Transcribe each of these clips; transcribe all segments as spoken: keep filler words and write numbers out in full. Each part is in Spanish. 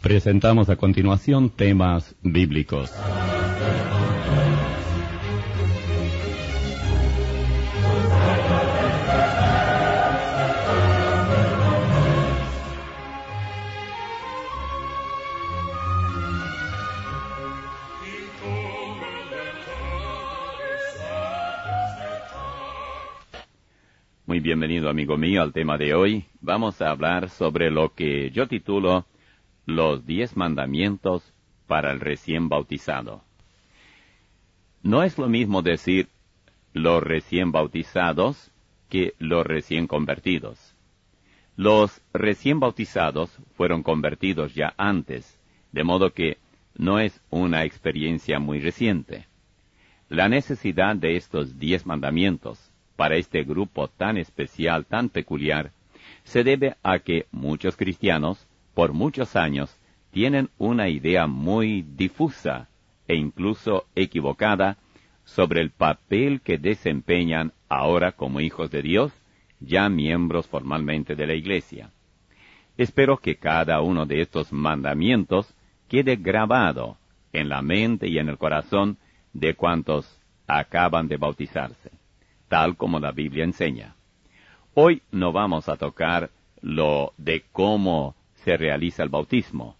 Presentamos a continuación temas bíblicos. Muy bienvenido, amigo mío, al tema de hoy. Vamos a hablar sobre lo que yo titulo Los diez mandamientos para el recién bautizado. No es lo mismo decir los recién bautizados que los recién convertidos. Los recién bautizados fueron convertidos ya antes, de modo que no es una experiencia muy reciente. La necesidad de estos diez mandamientos para este grupo tan especial, tan peculiar, se debe a que muchos cristianos, por muchos años, tienen una idea muy difusa e incluso equivocada sobre el papel que desempeñan ahora como hijos de Dios, ya miembros formalmente de la Iglesia. Espero que cada uno de estos mandamientos quede grabado en la mente y en el corazón de cuantos acaban de bautizarse, tal como la Biblia enseña. Hoy no vamos a tocar lo de cómo se realiza el bautismo,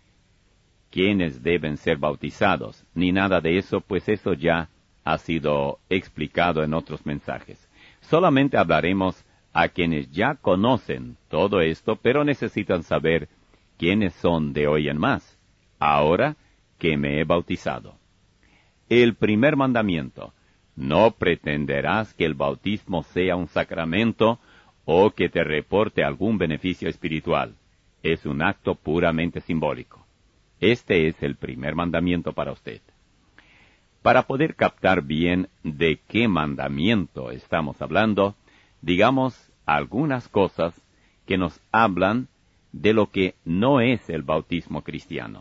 quiénes deben ser bautizados, ni nada de eso, pues eso ya ha sido explicado en otros mensajes. Solamente hablaremos a quienes ya conocen todo esto, pero necesitan saber quiénes son de hoy en más, ahora que me he bautizado. El primer mandamiento: no pretenderás que el bautismo sea un sacramento o que te reporte algún beneficio espiritual. Es un acto puramente simbólico. Este es el primer mandamiento para usted. Para poder captar bien de qué mandamiento estamos hablando, digamos algunas cosas que nos hablan de lo que no es el bautismo cristiano.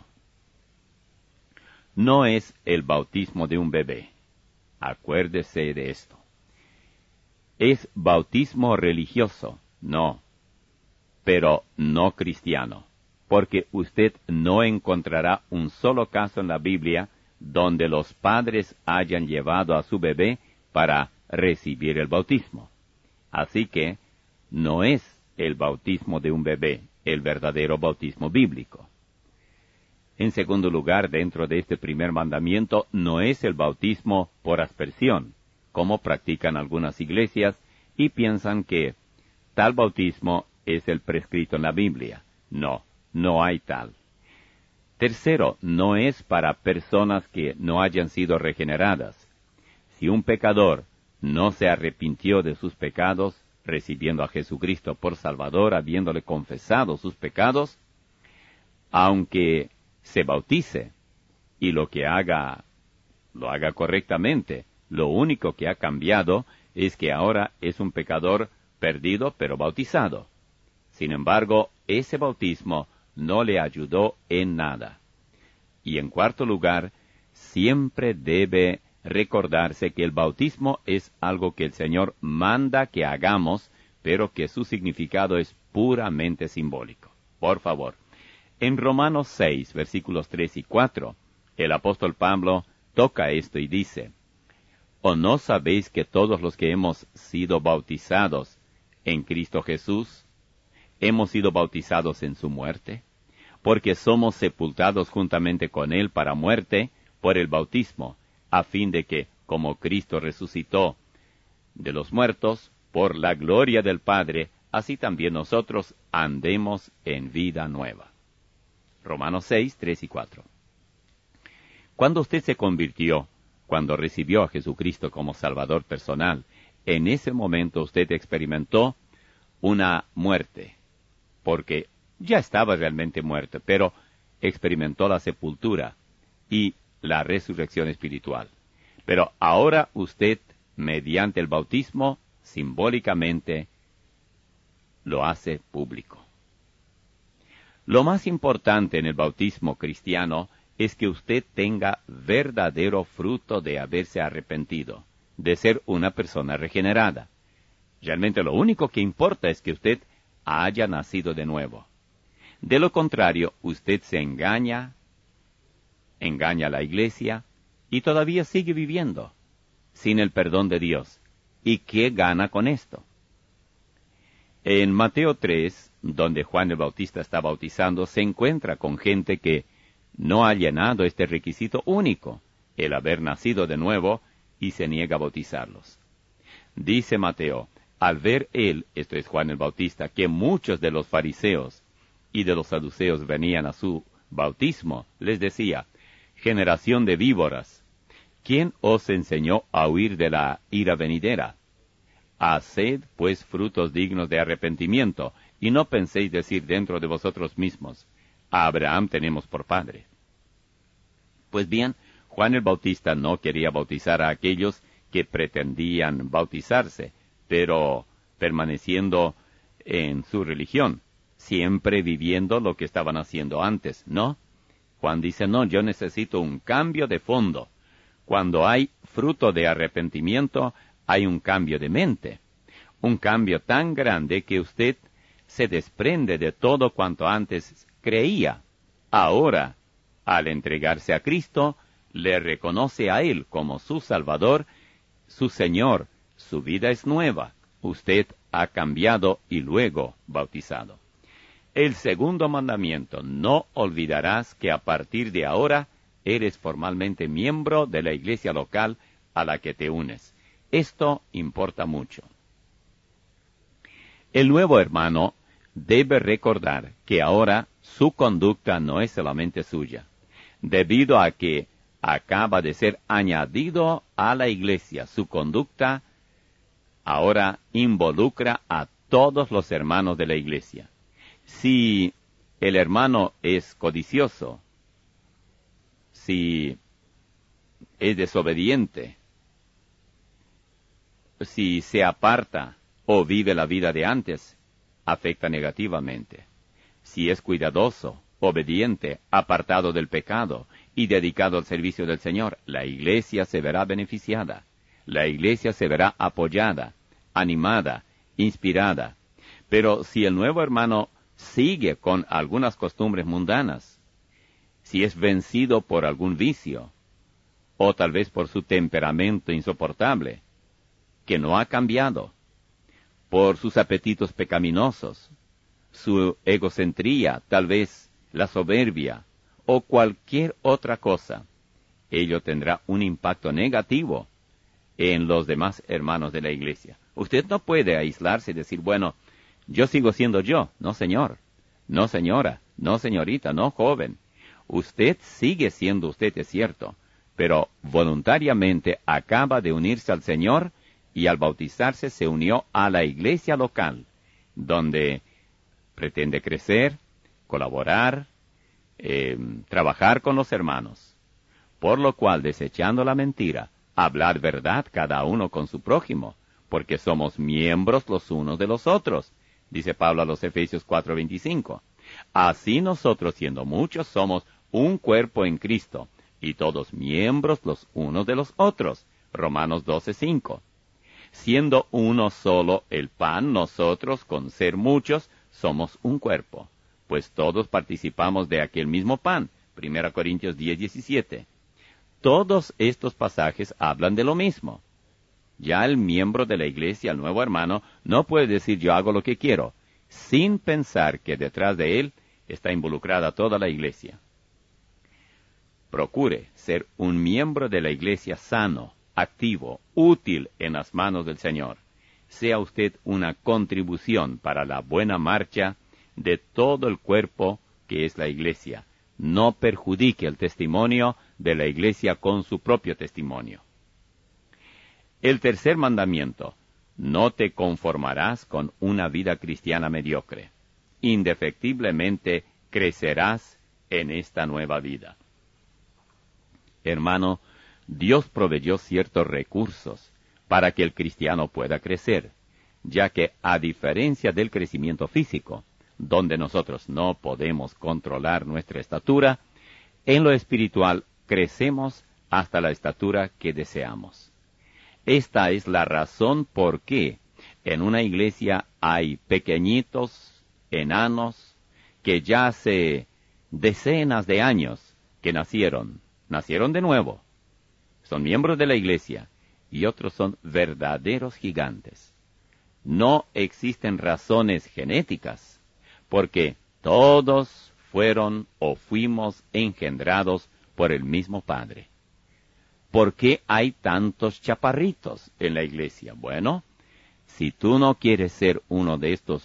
No es el bautismo de un bebé. Acuérdese de esto. ¿Es bautismo religioso? No, pero no cristiano, porque usted no encontrará un solo caso en la Biblia donde los padres hayan llevado a su bebé para recibir el bautismo. Así que no es el bautismo de un bebé, el verdadero bautismo bíblico. En segundo lugar, dentro de este primer mandamiento, no es el bautismo por aspersión, como practican algunas iglesias y piensan que tal bautismo es el prescrito en la Biblia. No, no hay tal. Tercero, no es para personas que no hayan sido regeneradas. Si un pecador no se arrepintió de sus pecados, recibiendo a Jesucristo por Salvador, habiéndole confesado sus pecados, aunque se bautice y lo que haga, lo haga correctamente, lo único que ha cambiado es que ahora es un pecador perdido pero bautizado. Sin embargo, ese bautismo no le ayudó en nada. Y en cuarto lugar, siempre debe recordarse que el bautismo es algo que el Señor manda que hagamos, pero que su significado es puramente simbólico. Por favor. En Romanos seis, versículos tres y cuatro, el apóstol Pablo toca esto y dice: ¿O no sabéis que todos los que hemos sido bautizados en Cristo Jesús, hemos sido bautizados en su muerte? Porque somos sepultados juntamente con él para muerte por el bautismo, a fin de que, como Cristo resucitó de los muertos, por la gloria del Padre, así también nosotros andemos en vida nueva. Romanos seis, tres y cuatro. Cuando usted se convirtió, cuando recibió a Jesucristo como Salvador personal, en ese momento usted experimentó una muerte, porque ya estaba realmente muerto, pero experimentó la sepultura y la resurrección espiritual. Pero ahora usted, mediante el bautismo, simbólicamente, lo hace público. Lo más importante en el bautismo cristiano es que usted tenga verdadero fruto de haberse arrepentido, de ser una persona regenerada. Realmente lo único que importa es que usted haya nacido de nuevo. De lo contrario, usted se engaña, engaña a la iglesia, y todavía sigue viviendo sin el perdón de Dios. ¿Y qué gana con esto? En Mateo tres, donde Juan el Bautista está bautizando, se encuentra con gente que no ha llenado este requisito único, el haber nacido de nuevo, y se niega a bautizarlos. Dice Mateo, al ver él, esto es Juan el Bautista, que muchos de los fariseos y de los saduceos venían a su bautismo, les decía, generación de víboras, ¿quién os enseñó a huir de la ira venidera? Haced, pues, frutos dignos de arrepentimiento, y no penséis decir dentro de vosotros mismos, a Abraham tenemos por padre. Pues bien, Juan el Bautista no quería bautizar a aquellos que pretendían bautizarse, pero permaneciendo en su religión, siempre viviendo lo que estaban haciendo antes, ¿no? Juan dice, no, yo necesito un cambio de fondo. Cuando hay fruto de arrepentimiento, hay un cambio de mente, un cambio tan grande que usted se desprende de todo cuanto antes creía. Ahora, al entregarse a Cristo, le reconoce a Él como su Salvador, su Señor. Su vida es nueva. Usted ha cambiado y luego bautizado. El segundo mandamiento, no olvidarás que a partir de ahora eres formalmente miembro de la iglesia local a la que te unes. Esto importa mucho. El nuevo hermano debe recordar que ahora su conducta no es solamente suya, debido a que acaba de ser añadido a la iglesia. Su conducta ahora involucra a todos los hermanos de la iglesia. Si el hermano es codicioso, si es desobediente, si se aparta o vive la vida de antes, afecta negativamente. Si es cuidadoso, obediente, apartado del pecado y dedicado al servicio del Señor, la iglesia se verá beneficiada. La iglesia se verá apoyada, animada, inspirada. Pero si el nuevo hermano sigue con algunas costumbres mundanas, si es vencido por algún vicio, o tal vez por su temperamento insoportable, que no ha cambiado, por sus apetitos pecaminosos, su egocentría, tal vez la soberbia, o cualquier otra cosa, ello tendrá un impacto negativo en los demás hermanos de la iglesia. Usted no puede aislarse y decir, bueno, yo sigo siendo yo. No, señor. No, señora. No, señorita. No, joven. Usted sigue siendo usted, es cierto, pero voluntariamente acaba de unirse al Señor y al bautizarse se unió a la iglesia local, donde pretende crecer, colaborar, eh, trabajar con los hermanos. Por lo cual, desechando la mentira, hablar verdad cada uno con su prójimo, porque somos miembros los unos de los otros, dice Pablo a los Efesios cuatro veinticinco. Así nosotros, siendo muchos, somos un cuerpo en Cristo, y todos miembros los unos de los otros, Romanos doce cinco. Siendo uno solo el pan, nosotros, con ser muchos, somos un cuerpo, pues todos participamos de aquel mismo pan, Primera Corintios diez diecisiete. Todos estos pasajes hablan de lo mismo. Ya el miembro de la iglesia, el nuevo hermano, no puede decir yo hago lo que quiero, sin pensar que detrás de él está involucrada toda la iglesia. Procure ser un miembro de la iglesia sano, activo, útil en las manos del Señor. Sea usted una contribución para la buena marcha de todo el cuerpo que es la iglesia. No perjudique el testimonio de la iglesia con su propio testimonio. El tercer mandamiento, no te conformarás con una vida cristiana mediocre. Indefectiblemente crecerás en esta nueva vida. Hermano, Dios proveyó ciertos recursos para que el cristiano pueda crecer, ya que a diferencia del crecimiento físico, donde nosotros no podemos controlar nuestra estatura, en lo espiritual crecemos hasta la estatura que deseamos. Esta es la razón por qué en una iglesia hay pequeñitos, enanos, que ya hace decenas de años que nacieron, nacieron de nuevo, son miembros de la iglesia, y otros son verdaderos gigantes. No existen razones genéticas, porque todos fueron o fuimos engendrados por el mismo Padre. ¿Por qué hay tantos chaparritos en la iglesia? Bueno, si tú no quieres ser uno de estos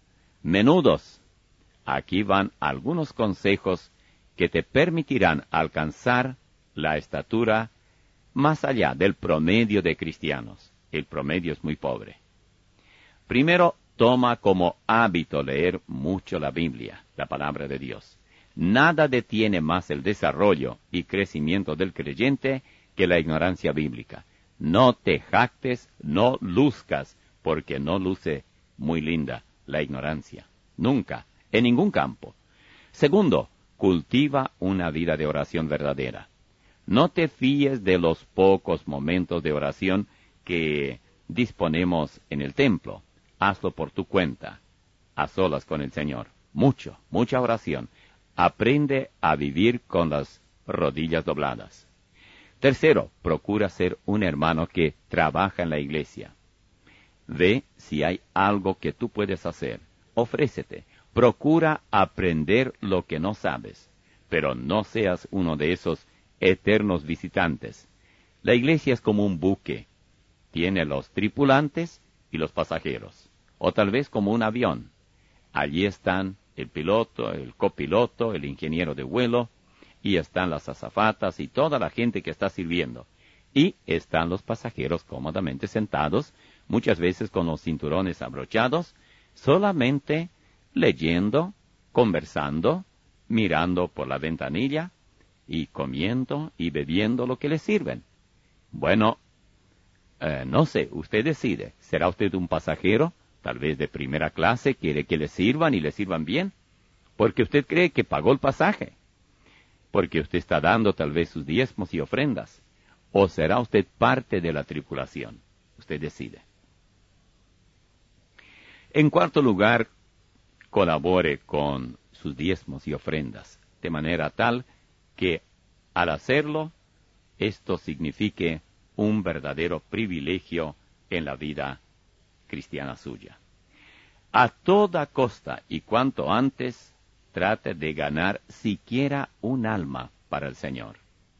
menudos, aquí van algunos consejos que te permitirán alcanzar la estatura más allá del promedio de cristianos. El promedio es muy pobre. Primero, toma como hábito leer mucho la Biblia, la palabra de Dios. Nada detiene más el desarrollo y crecimiento del creyente que la ignorancia bíblica. No te jactes, no luzcas, porque no luce muy linda la ignorancia. Nunca, en ningún campo. Segundo, cultiva una vida de oración verdadera. No te fíes de los pocos momentos de oración que disponemos en el templo. Hazlo por tu cuenta, a solas con el Señor. Mucho, mucha oración. Aprende a vivir con las rodillas dobladas. Tercero, procura ser un hermano que trabaja en la iglesia. Ve si hay algo que tú puedes hacer. Ofrécete. Procura aprender lo que no sabes, pero no seas uno de esos eternos visitantes. La iglesia es como un buque. Tiene los tripulantes y los pasajeros, o tal vez como un avión. Allí están el piloto, el copiloto, el ingeniero de vuelo, y están las azafatas y toda la gente que está sirviendo. Y están los pasajeros cómodamente sentados, muchas veces con los cinturones abrochados, solamente leyendo, conversando, mirando por la ventanilla, y comiendo y bebiendo lo que les sirven. Bueno, eh, no sé, usted decide. ¿Será usted un pasajero, tal vez de primera clase, quiere que le sirvan y le sirvan bien? Porque usted cree que pagó el pasaje. Porque usted está dando tal vez sus diezmos y ofrendas. ¿O será usted parte de la tripulación? Usted decide. En cuarto lugar, colabore con sus diezmos y ofrendas, de manera tal que al hacerlo, esto signifique un verdadero privilegio en la vida cristiana suya. A toda costa y cuanto antes, trate de ganar siquiera un alma para el Señor.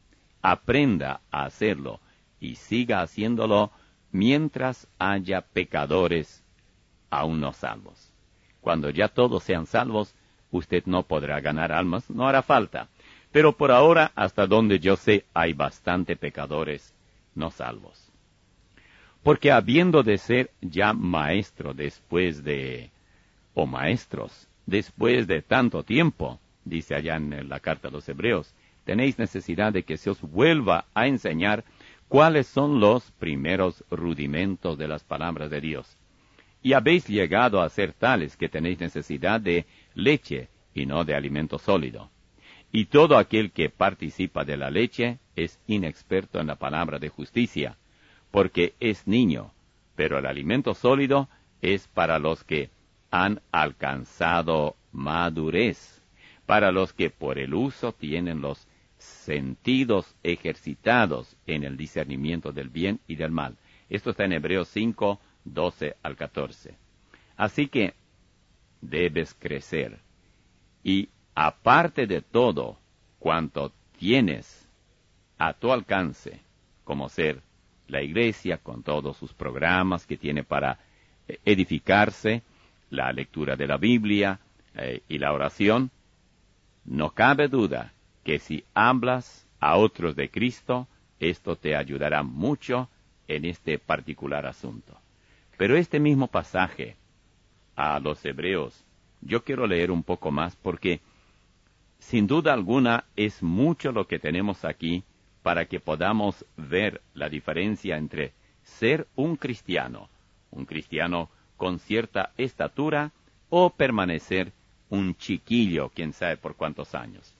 Aprenda a hacerlo y siga haciéndolo mientras haya pecadores aún no salvos. Cuando ya todos sean salvos, usted no podrá ganar almas, no hará falta. Pero por ahora, hasta donde yo sé, hay bastante pecadores no salvos. Porque habiendo de ser ya maestro después de, o maestros, después de tanto tiempo, dice allá en la carta a los Hebreos, tenéis necesidad de que se os vuelva a enseñar cuáles son los primeros rudimentos de las palabras de Dios. Y habéis llegado a ser tales que tenéis necesidad de leche y no de alimento sólido. Y todo aquel que participa de la leche es inexperto en la palabra de justicia, porque es niño, pero el alimento sólido es para los que han alcanzado madurez, para los que por el uso tienen los sentidos ejercitados en el discernimiento del bien y del mal. Esto está en Hebreos cinco, doce al catorce. Así que debes crecer, y aparte de todo cuanto tienes a tu alcance, como ser la iglesia con todos sus programas que tiene para edificarse, la lectura de la Biblia eh, y la oración, no cabe duda que si hablas a otros de Cristo, esto te ayudará mucho en este particular asunto. Pero este mismo pasaje a los Hebreos, yo quiero leer un poco más porque sin duda alguna es mucho lo que tenemos aquí para que podamos ver la diferencia entre ser un cristiano, un cristiano con cierta estatura, o permanecer un chiquillo, quién sabe por cuántos años.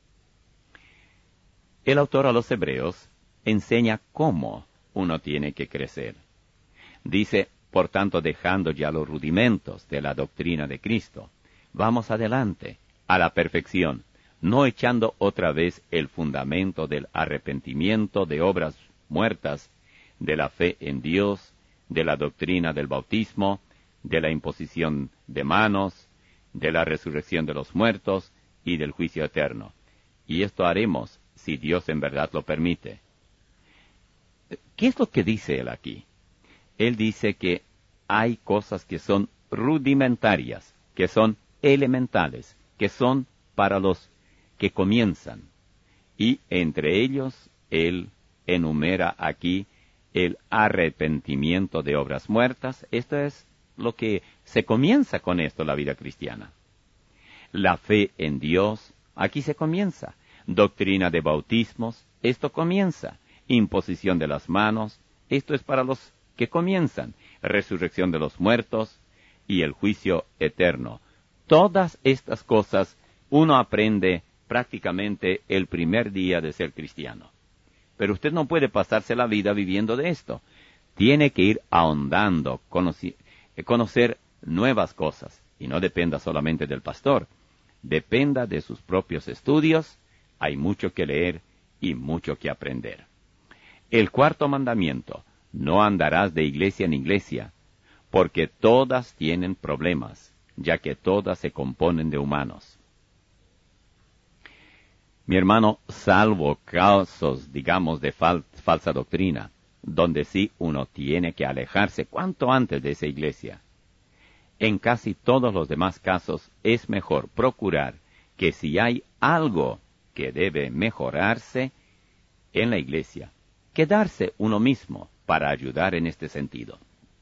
El autor a los Hebreos enseña cómo uno tiene que crecer. Dice, por tanto, dejando ya los rudimentos de la doctrina de Cristo, vamos adelante a la perfección, no echando otra vez el fundamento del arrepentimiento de obras muertas, de la fe en Dios, de la doctrina del bautismo, de la imposición de manos, de la resurrección de los muertos y del juicio eterno. Y esto haremos si Dios en verdad lo permite. ¿Qué es lo que dice él aquí? Él dice que hay cosas que son rudimentarias, que son elementales, que son para los que comienzan. Y entre ellos, él enumera aquí el arrepentimiento de obras muertas. Esto es lo que se comienza con esto, la vida cristiana. La fe en Dios, aquí se comienza. Doctrina de bautismos, esto comienza. Imposición de las manos, esto es para los que comienzan. Resurrección de los muertos y el juicio eterno. Todas estas cosas uno aprende prácticamente el primer día de ser cristiano. Pero usted no puede pasarse la vida viviendo de esto. Tiene que ir ahondando, conoci- conocer nuevas cosas. Y no dependa solamente del pastor. Dependa de sus propios estudios. Hay mucho que leer y mucho que aprender. El cuarto mandamiento: no andarás de iglesia en iglesia, porque todas tienen problemas, ya que todas se componen de humanos. Mi hermano, salvo casos, digamos, de fal- falsa doctrina, donde sí uno tiene que alejarse cuanto antes de esa iglesia. En casi todos los demás casos es mejor procurar que si hay algo que debe mejorarse en la iglesia, quedarse uno mismo para ayudar en este sentido.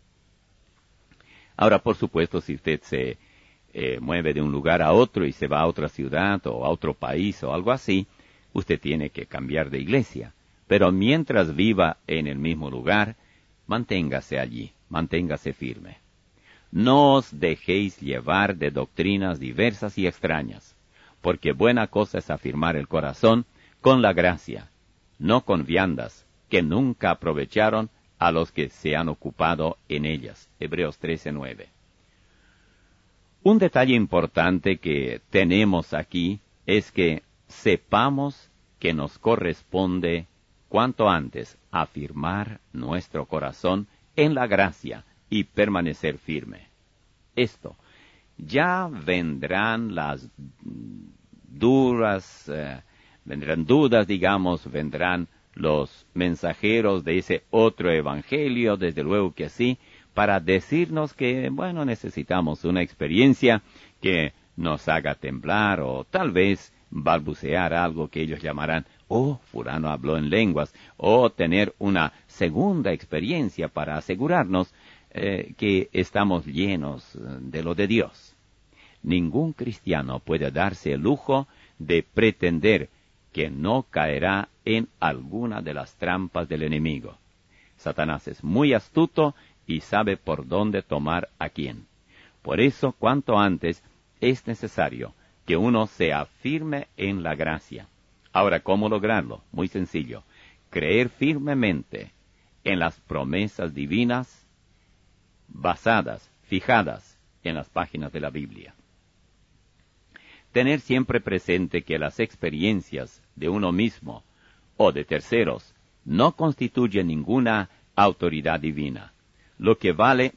Ahora, por supuesto, si usted se eh, mueve de un lugar a otro y se va a otra ciudad o a otro país o algo así, usted tiene que cambiar de iglesia. Pero mientras viva en el mismo lugar, manténgase allí, manténgase firme. No os dejéis llevar de doctrinas diversas y extrañas, porque buena cosa es afirmar el corazón con la gracia, no con viandas, que nunca aprovecharon a los que se han ocupado en ellas. Hebreos trece nueve. Un detalle importante que tenemos aquí es que sepamos que nos corresponde cuanto antes afirmar nuestro corazón en la gracia y permanecer firme. Esto, ya vendrán las duras, eh, vendrán dudas, digamos, vendrán los mensajeros de ese otro evangelio, desde luego que sí, para decirnos que, bueno, necesitamos una experiencia que nos haga temblar o tal vez balbucear algo que ellos llamarán, oh, fulano habló en lenguas, o tener una segunda experiencia para asegurarnos eh, que estamos llenos de lo de Dios. Ningún cristiano puede darse el lujo de pretender que no caerá en alguna de las trampas del enemigo. Satanás es muy astuto y sabe por dónde tomar a quién. Por eso, cuanto antes, es necesario que uno se afirme en la gracia. Ahora, ¿cómo lograrlo? Muy sencillo. Creer firmemente en las promesas divinas basadas, fijadas en las páginas de la Biblia. Tener siempre presente que las experiencias de uno mismo o de terceros no constituyen ninguna autoridad divina. Lo que vale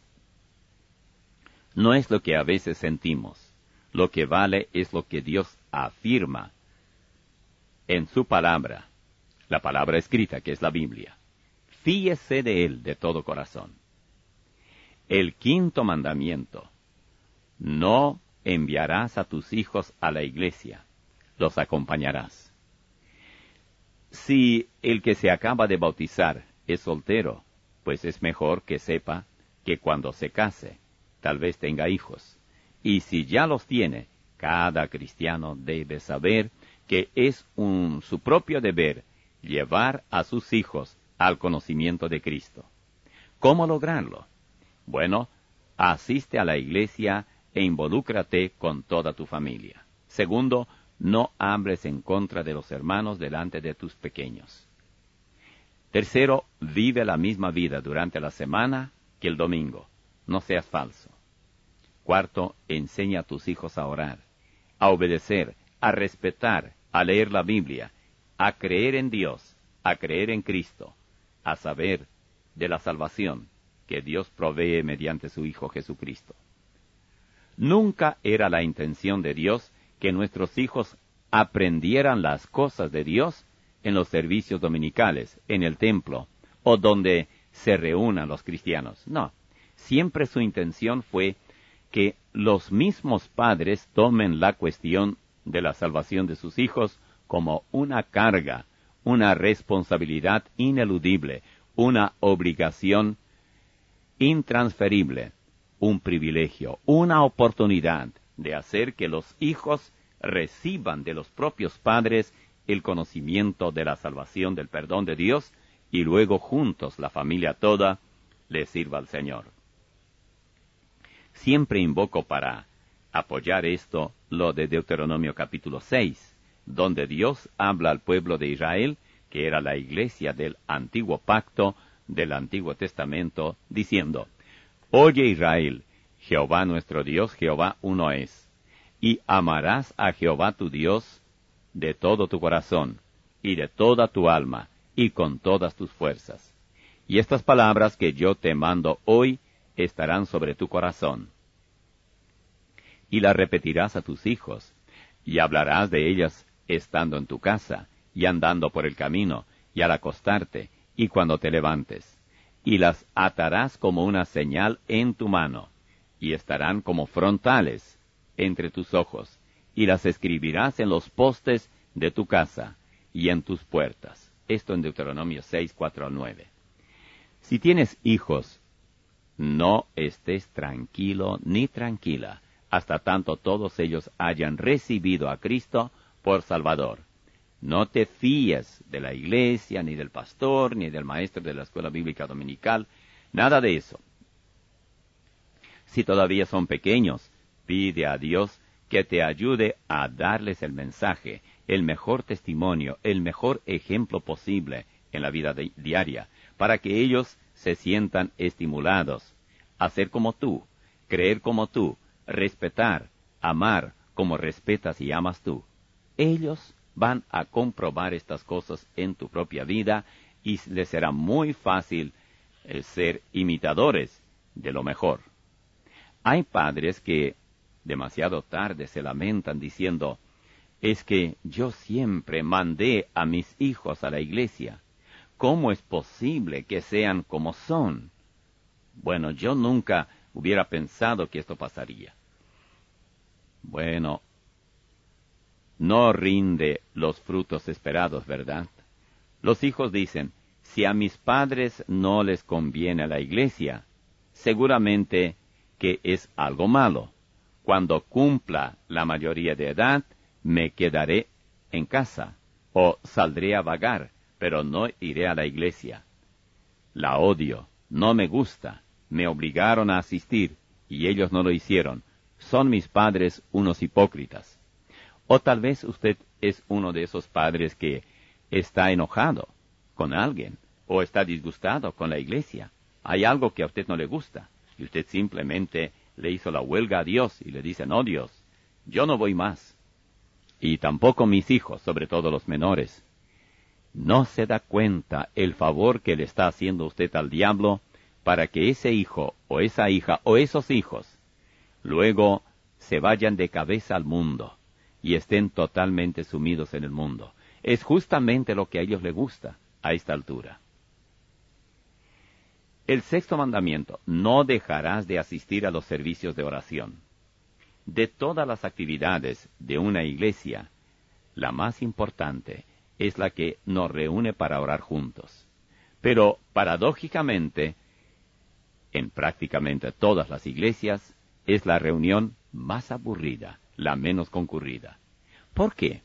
no es lo que a veces sentimos. Lo que vale es lo que Dios afirma en su palabra, la palabra escrita que es la Biblia. Fíese de él de todo corazón. El quinto mandamiento: no enviarás a tus hijos a la iglesia, los acompañarás. Si el que se acaba de bautizar es soltero, pues es mejor que sepa que cuando se case, tal vez tenga hijos. Y si ya los tiene, cada cristiano debe saber que es un, su propio deber llevar a sus hijos al conocimiento de Cristo. ¿Cómo lograrlo? Bueno, asiste a la iglesia e involúcrate con toda tu familia. Segundo, no hables en contra de los hermanos delante de tus pequeños. Tercero, vive la misma vida durante la semana que el domingo. No seas falso. Cuarto, enseña a tus hijos a orar. a obedecer, a respetar, a leer la Biblia, a creer en Dios, a creer en Cristo, a saber de la salvación que Dios provee mediante su Hijo Jesucristo. Nunca era la intención de Dios que nuestros hijos aprendieran las cosas de Dios en los servicios dominicales, en el templo, o donde se reúnan los cristianos. No, siempre su intención fue que los mismos padres tomen la cuestión de la salvación de sus hijos como una carga, una responsabilidad ineludible, una obligación intransferible, un privilegio, una oportunidad de hacer que los hijos reciban de los propios padres el conocimiento de la salvación, del perdón de Dios, y luego juntos, la familia toda, le sirva al Señor. Siempre invoco para apoyar esto lo de Deuteronomio capítulo seis, donde Dios habla al pueblo de Israel, que era la iglesia del antiguo pacto, del Antiguo Testamento, diciendo: Oye Israel, Jehová nuestro Dios, Jehová uno es, y amarás a Jehová tu Dios de todo tu corazón, y de toda tu alma, y con todas tus fuerzas. Y estas palabras que yo te mando hoy estarán sobre tu corazón. Y las repetirás a tus hijos, y hablarás de ellas estando en tu casa, y andando por el camino, y al acostarte, y cuando te levantes. Y las atarás como una señal en tu mano, y estarán como frontales entre tus ojos, y las escribirás en los postes de tu casa, y en tus puertas. Esto en Deuteronomio seis, cuatro al nueve. Si tienes hijos, no estés tranquilo ni tranquila, hasta tanto todos ellos hayan recibido a Cristo por Salvador. No te fíes de la iglesia, ni del pastor, ni del maestro de la escuela bíblica dominical, nada de eso. Si todavía son pequeños, pide a Dios que te ayude a darles el mensaje, el mejor testimonio, el mejor ejemplo posible en la vida de, diaria, para que ellos se sientan estimulados a ser como tú, creer como tú, respetar, amar como respetas y amas tú. Ellos van a comprobar estas cosas en tu propia vida y les será muy fácil eh, ser imitadores de lo mejor. Hay padres que demasiado tarde se lamentan diciendo: es que yo siempre mandé a mis hijos a la iglesia. ¿Cómo es posible que sean como son? Bueno, yo nunca hubiera pensado que esto pasaría. Bueno, no rinde los frutos esperados, ¿verdad? Los hijos dicen: si a mis padres no les conviene la iglesia, seguramente que es algo malo. Cuando cumpla la mayoría de edad, me quedaré en casa, o saldré a vagar, pero no iré a la iglesia. La odio, no me gusta, me obligaron a asistir, y ellos no lo hicieron. Son mis padres unos hipócritas. O tal vez usted es uno de esos padres que está enojado con alguien, o está disgustado con la iglesia. Hay algo que a usted no le gusta, y usted simplemente le hizo la huelga a Dios y le dice: no, Dios, yo no voy más. Y tampoco mis hijos, sobre todo los menores. No se da cuenta el favor que le está haciendo usted al diablo para que ese hijo, o esa hija, o esos hijos, luego se vayan de cabeza al mundo y estén totalmente sumidos en el mundo. Es justamente lo que a ellos les gusta a esta altura. El sexto mandamiento: no dejarás de asistir a los servicios de oración. De todas las actividades de una iglesia, la más importante es la que nos reúne para orar juntos. Pero, paradójicamente, en prácticamente todas las iglesias, es la reunión más aburrida, la menos concurrida. ¿Por qué?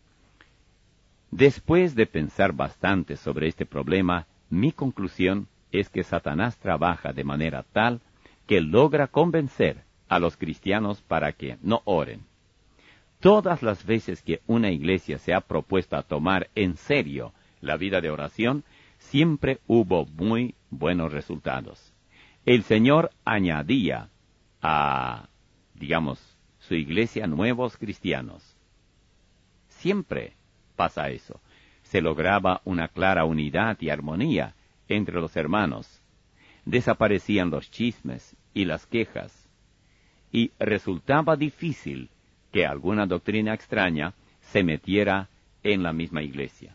Después de pensar bastante sobre este problema, mi conclusión es que Satanás trabaja de manera tal que logra convencer a los cristianos para que no oren. Todas las veces que una iglesia se ha propuesto a tomar en serio la vida de oración, siempre hubo muy buenos resultados. El Señor añadía a, digamos, su iglesia nuevos cristianos. Siempre pasa eso. Se lograba una clara unidad y armonía entre los hermanos. Desaparecían los chismes y las quejas, y resultaba difícil que alguna doctrina extraña se metiera en la misma iglesia.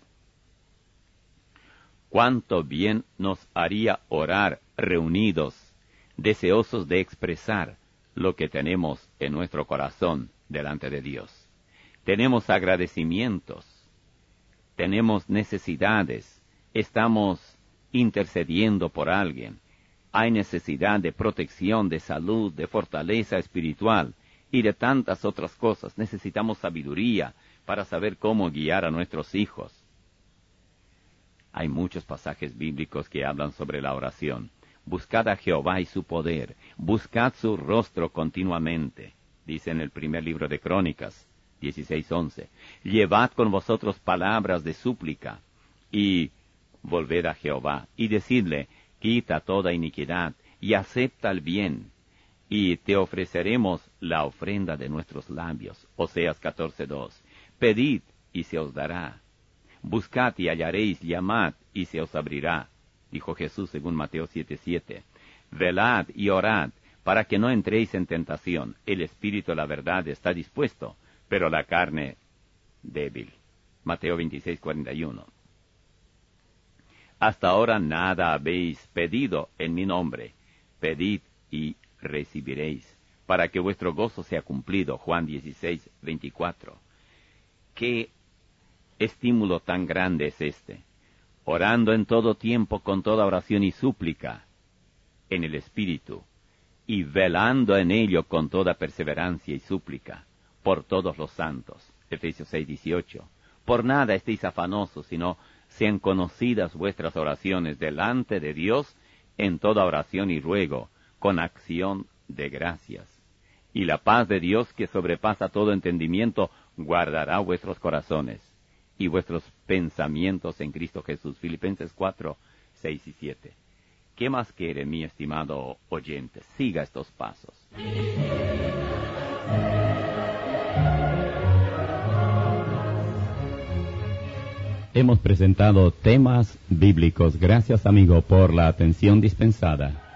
Cuánto bien nos haría orar reunidos, deseosos de expresar lo que tenemos en nuestro corazón delante de Dios. Tenemos agradecimientos, tenemos necesidades, estamos intercediendo por alguien. Hay necesidad de protección, de salud, de fortaleza espiritual y de tantas otras cosas. Necesitamos sabiduría para saber cómo guiar a nuestros hijos. Hay muchos pasajes bíblicos que hablan sobre la oración. Buscad a Jehová y su poder, buscad su rostro continuamente, dice en el primer libro de Crónicas, dieciséis once. Llevad con vosotros palabras de súplica, y volved a Jehová, y decidle, quita toda iniquidad, y acepta el bien, y te ofreceremos la ofrenda de nuestros labios. Oseas catorce dos. Pedid, y se os dará. Buscad y hallaréis, llamad, y se os abrirá, dijo Jesús según Mateo siete siete. Velad y orad, para que no entréis en tentación. El espíritu, la verdad, está dispuesto, pero la carne débil. Mateo veintiséis cuarenta y uno. Hasta ahora nada habéis pedido en mi nombre. Pedid y recibiréis, para que vuestro gozo sea cumplido. Juan dieciséis veinticuatro. ¿Qué estímulo tan grande es este? Orando en todo tiempo con toda oración y súplica en el Espíritu, y velando en ello con toda perseverancia y súplica por todos los santos. Efesios seis dieciocho. Por nada estéis afanosos, sino sean conocidas vuestras oraciones delante de Dios en toda oración y ruego, con acción de gracias. Y la paz de Dios, que sobrepasa todo entendimiento, guardará vuestros corazones y vuestros pensamientos en Cristo Jesús. Filipenses cuatro, seis y siete. ¿Qué más quiere, mi estimado oyente? Siga estos pasos. Hemos presentado temas bíblicos. Gracias, amigo, por la atención dispensada.